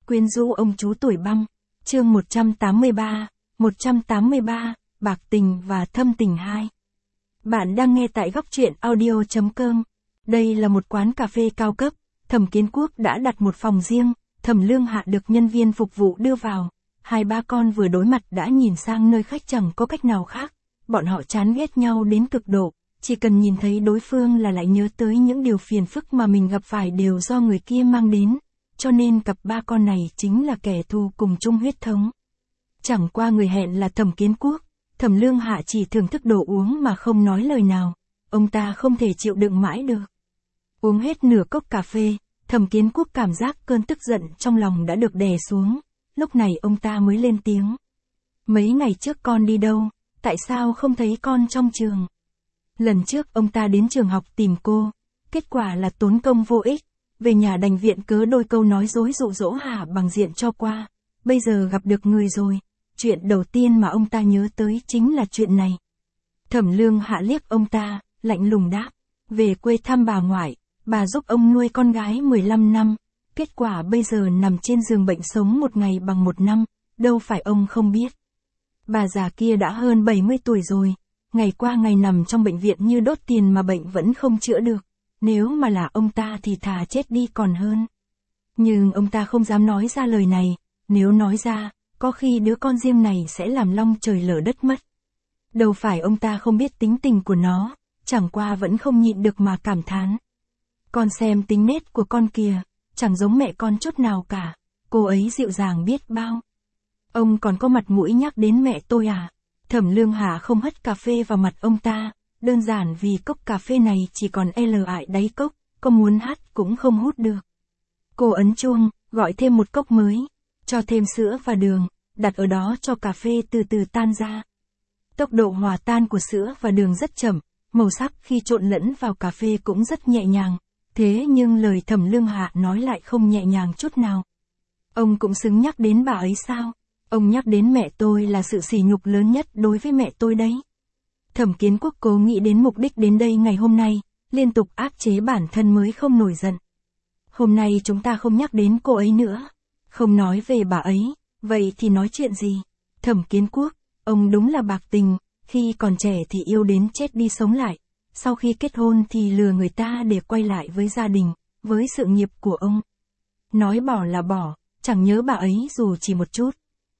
quyến rũ ông chú tuổi băng. Chương 183, Bạc tình và thâm tình 2. Bạn đang nghe tại góc truyện audio.com. Đây là một quán cà phê cao cấp, Thẩm Kiến Quốc đã đặt một phòng riêng, Thẩm Lương Hạ được nhân viên phục vụ đưa vào. Hai ba con vừa đối mặt đã nhìn sang nơi khách chẳng có cách nào khác. Bọn họ chán ghét nhau đến cực độ, chỉ cần nhìn thấy đối phương là lại nhớ tới những điều phiền phức mà mình gặp phải đều do người kia mang đến. Cho nên cặp ba con này chính là kẻ thù cùng chung huyết thống. Chẳng qua người hẹn là Thẩm Kiến Quốc, Thẩm Lương Hạ chỉ thưởng thức đồ uống mà không nói lời nào. Ông ta không thể chịu đựng mãi được. Uống hết nửa cốc cà phê, Thẩm Kiến Quốc cảm giác cơn tức giận trong lòng đã được đè xuống. Lúc này ông ta mới lên tiếng. Mấy ngày trước con đi đâu, tại sao không thấy con trong trường? Lần trước ông ta đến trường học tìm cô, kết quả là tốn công vô ích, về nhà đành viện cớ đôi câu nói dối dụ dỗ Hạ Bằng Diện cho qua. Bây giờ gặp được người rồi, chuyện đầu tiên mà ông ta nhớ tới chính là chuyện này. Thẩm Lương Hạ liếc ông ta, lạnh lùng đáp, về quê thăm bà ngoại, bà giúp ông nuôi con gái 15 năm, kết quả bây giờ nằm trên giường bệnh sống một ngày bằng một năm, đâu phải ông không biết. Bà già kia đã hơn 70 tuổi rồi, ngày qua ngày nằm trong bệnh viện như đốt tiền mà bệnh vẫn không chữa được, nếu mà là ông ta thì thà chết đi còn hơn. Nhưng ông ta không dám nói ra lời này, nếu nói ra, có khi đứa con riêng này sẽ làm long trời lở đất mất. Đâu phải ông ta không biết tính tình của nó, chẳng qua vẫn không nhịn được mà cảm thán. Con xem tính nết của con kìa, chẳng giống mẹ con chút nào cả, cô ấy dịu dàng biết bao. Ông còn có mặt mũi nhắc đến mẹ tôi à? Thẩm Lương Hạ không hất cà phê vào mặt ông ta, đơn giản vì cốc cà phê này chỉ còn ải đáy cốc, có muốn hắt cũng không hút được. Cô ấn chuông, gọi thêm một cốc mới, cho thêm sữa và đường, đặt ở đó cho cà phê từ từ tan ra. Tốc độ hòa tan của sữa và đường rất chậm, màu sắc khi trộn lẫn vào cà phê cũng rất nhẹ nhàng, thế nhưng lời Thẩm Lương Hạ nói lại không nhẹ nhàng chút nào. Ông cũng xứng nhắc đến bà ấy sao? Ông nhắc đến mẹ tôi là sự sỉ nhục lớn nhất đối với mẹ tôi đấy. Thẩm Kiến Quốc cố nghĩ đến mục đích đến đây ngày hôm nay, liên tục áp chế bản thân mới không nổi giận. Hôm nay chúng ta không nhắc đến cô ấy nữa, không nói về bà ấy, vậy thì nói chuyện gì? Thẩm Kiến Quốc, ông đúng là bạc tình, khi còn trẻ thì yêu đến chết đi sống lại, sau khi kết hôn thì lừa người ta để quay lại với gia đình, với sự nghiệp của ông. Nói bỏ là bỏ, chẳng nhớ bà ấy dù chỉ một chút.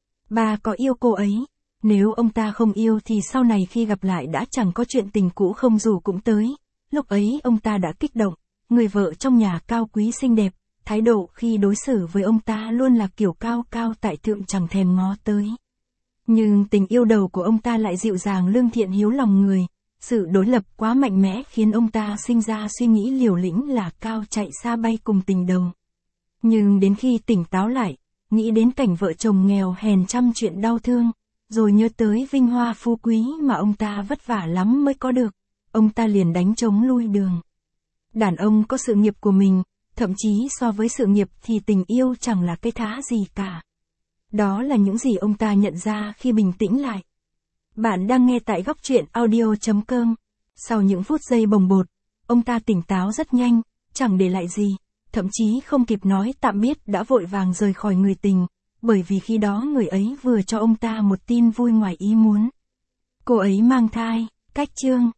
Bà có yêu cô ấy, nếu ông ta không yêu thì sau này khi gặp lại đã chẳng có chuyện tình cũ không dù cũng tới. Lúc ấy ông ta đã kích động, người vợ trong nhà cao quý xinh đẹp, thái độ khi đối xử với ông ta luôn là kiểu cao cao tại thượng chẳng thèm ngó tới. Nhưng tình yêu đầu của ông ta lại dịu dàng lương thiện hiếu lòng người, sự đối lập quá mạnh mẽ khiến ông ta sinh ra suy nghĩ liều lĩnh là cao chạy xa bay cùng tình đầu. Nhưng đến khi tỉnh táo lại, nghĩ đến cảnh vợ chồng nghèo hèn trăm chuyện đau thương, rồi nhớ tới vinh hoa phú quý mà ông ta vất vả lắm mới có được, ông ta liền đánh trống lui đường. Đàn ông có sự nghiệp của mình, thậm chí so với sự nghiệp thì tình yêu chẳng là cái thá gì cả. Đó là những gì ông ta nhận ra khi bình tĩnh lại. Bạn đang nghe tại góc truyện audio.com. Sau những phút giây bồng bột, ông ta tỉnh táo rất nhanh, chẳng để lại gì, thậm chí không kịp nói tạm biệt đã vội vàng rời khỏi người tình, bởi vì khi đó người ấy vừa cho ông ta một tin vui ngoài ý muốn. Cô ấy mang thai, cách chương.